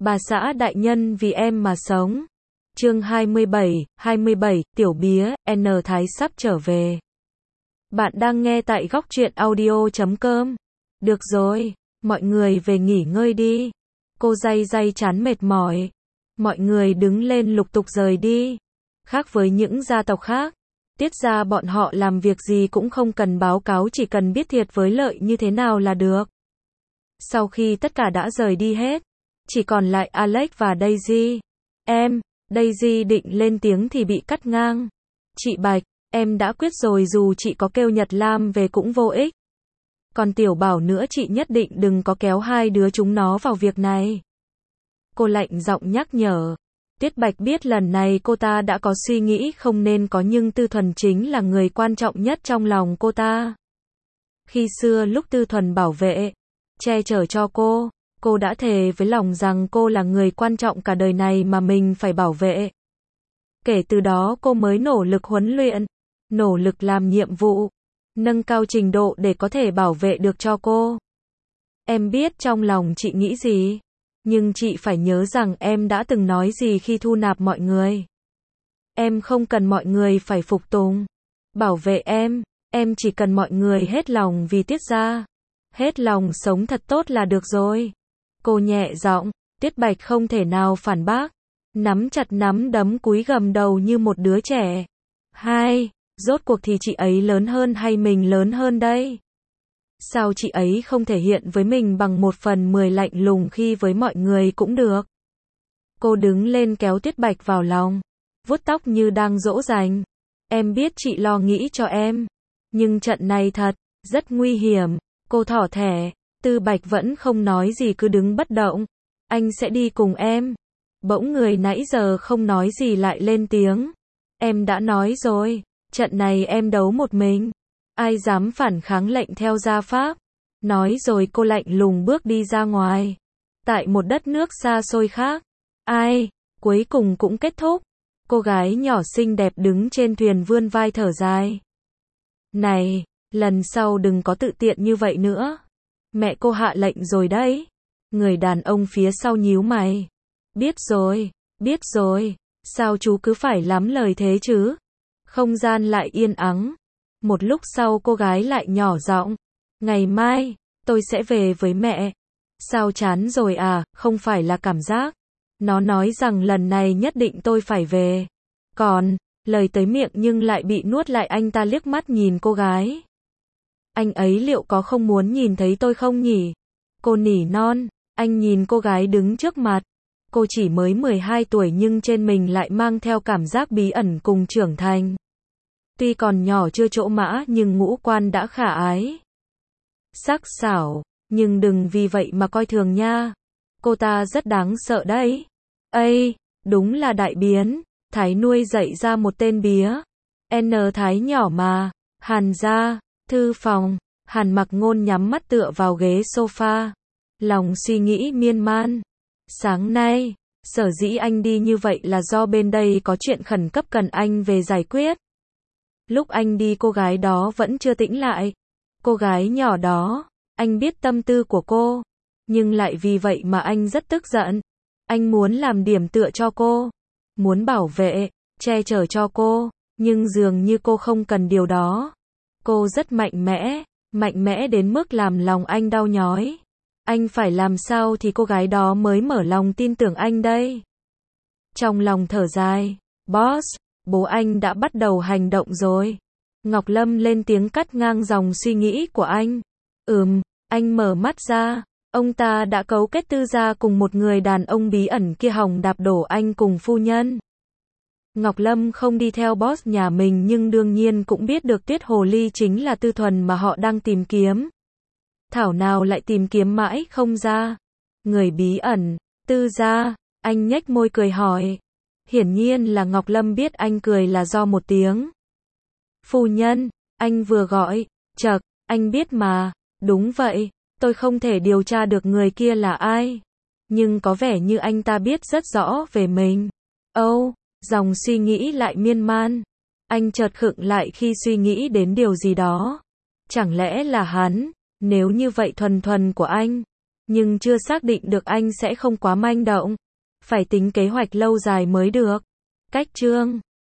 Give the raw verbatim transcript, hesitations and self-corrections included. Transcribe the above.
Bà xã đại nhân vì em mà sống. Chương hai mươi bảy, hai mươi bảy, Tiểu Bía, N Thái sắp trở về. Bạn đang nghe tại góc truyện audio chấm com. Được rồi, mọi người về nghỉ ngơi đi. Cô day day chán mệt mỏi. Mọi người đứng lên lục tục rời đi. Khác với những gia tộc khác, Tiết gia bọn họ làm việc gì cũng không cần báo cáo, chỉ cần biết thiệt với lợi như thế nào là được. Sau khi tất cả đã rời đi hết, chỉ còn lại Alex và Daisy. Em, Daisy định lên tiếng thì bị cắt ngang. Chị Bạch, em đã quyết rồi, dù chị có kêu Nhật Lam về cũng vô ích. Còn Tiểu Bảo nữa, chị nhất định đừng có kéo hai đứa chúng nó vào việc này. Cô lạnh giọng nhắc nhở. Tiết Bạch biết lần này cô ta đã có suy nghĩ không nên có, nhưng Tư Thuần chính là người quan trọng nhất trong lòng cô ta. Khi xưa lúc Tư Thuần bảo vệ, che chở cho cô, cô đã thề với lòng rằng cô là người quan trọng cả đời này mà mình phải bảo vệ. Kể từ đó cô mới nỗ lực huấn luyện, nỗ lực làm nhiệm vụ, nâng cao trình độ để có thể bảo vệ được cho cô. Em biết trong lòng chị nghĩ gì, nhưng chị phải nhớ rằng em đã từng nói gì khi thu nạp mọi người. Em không cần mọi người phải phục tùng, bảo vệ em, em chỉ cần mọi người hết lòng vì Tiết gia, hết lòng sống thật tốt là được rồi. Cô nhẹ giọng. Tiết Bạch không thể nào phản bác, nắm chặt nắm đấm cúi gầm đầu như một đứa trẻ. Hai, rốt cuộc thì chị ấy lớn hơn hay mình lớn hơn đây? Sao chị ấy không thể hiện với mình bằng một phần mười lạnh lùng khi với mọi người cũng được? Cô đứng lên kéo Tiết Bạch vào lòng, vuốt tóc như đang dỗ dành. Em biết chị lo nghĩ cho em, nhưng trận này thật, rất nguy hiểm. Cô thỏ thẻ. Tư Bạch vẫn không nói gì, cứ đứng bất động. Anh sẽ đi cùng em. Bỗng người nãy giờ không nói gì lại lên tiếng. Em đã nói rồi, trận này em đấu một mình. Ai dám phản kháng lệnh theo gia pháp. Nói rồi cô lạnh lùng bước đi ra ngoài. Tại một đất nước xa xôi khác. Ai, cuối cùng cũng kết thúc. Cô gái nhỏ xinh đẹp đứng trên thuyền vươn vai thở dài. Này, lần sau đừng có tự tiện như vậy nữa. Mẹ cô hạ lệnh rồi đấy. Người đàn ông phía sau nhíu mày. Biết rồi, biết rồi. Sao chú cứ phải lắm lời thế chứ? Không gian lại yên ắng. Một lúc sau cô gái lại nhỏ giọng. Ngày mai, tôi sẽ về với mẹ. Sao chán rồi à? Không phải là cảm giác. Nó nói rằng lần này nhất định tôi phải về. Còn, lời tới miệng nhưng lại bị nuốt lại. Anh ta liếc mắt nhìn cô gái. Anh ấy liệu có không muốn nhìn thấy tôi không nhỉ? Cô nỉ non. Anh nhìn cô gái đứng trước mặt. Cô chỉ mới mười hai tuổi nhưng trên mình lại mang theo cảm giác bí ẩn cùng trưởng thành. Tuy còn nhỏ chưa chỗ mã nhưng ngũ quan đã khả ái. Sắc sảo, nhưng đừng vì vậy mà coi thường nha. Cô ta rất đáng sợ đấy. Ây, đúng là đại biến. Thái nuôi dạy ra một tên bía. N Thái nhỏ mà. Hàn gia. Thư phòng. Hàn Mặc Ngôn nhắm mắt tựa vào ghế sofa. Lòng suy nghĩ miên man. Sáng nay, sở dĩ anh đi như vậy là do bên đây có chuyện khẩn cấp cần anh về giải quyết. Lúc anh đi cô gái đó vẫn chưa tĩnh lại. Cô gái nhỏ đó, anh biết tâm tư của cô. Nhưng lại vì vậy mà anh rất tức giận. Anh muốn làm điểm tựa cho cô. Muốn bảo vệ, che chở cho cô. Nhưng dường như cô không cần điều đó. Cô rất mạnh mẽ, mạnh mẽ đến mức làm lòng anh đau nhói. Anh phải làm sao thì cô gái đó mới mở lòng tin tưởng anh đây? Trong lòng thở dài, boss, bố anh đã bắt đầu hành động rồi. Ngọc Lâm lên tiếng cắt ngang dòng suy nghĩ của anh. Ừm, anh mở mắt ra, ông ta đã cấu kết Tư gia cùng một người đàn ông bí ẩn kia hòng đạp đổ anh cùng phu nhân. Ngọc Lâm không đi theo boss nhà mình nhưng đương nhiên cũng biết được Tuyết Hồ Ly chính là Tư Thuần mà họ đang tìm kiếm. Thảo nào lại tìm kiếm mãi không ra. Người bí ẩn, Tư gia, anh nhếch môi cười hỏi. Hiển nhiên là Ngọc Lâm biết anh cười là do một tiếng. Phu nhân, anh vừa gọi, chậc, anh biết mà, đúng vậy, tôi không thể điều tra được người kia là ai. Nhưng có vẻ như anh ta biết rất rõ về mình. Âu, oh, dòng suy nghĩ lại miên man. Anh chợt khựng lại khi suy nghĩ đến điều gì đó. Chẳng lẽ là hắn? Nếu như vậy thuần thuần của anh, Nhưng chưa xác định được anh sẽ không quá manh động. Phải tính kế hoạch lâu dài mới được. Cách chương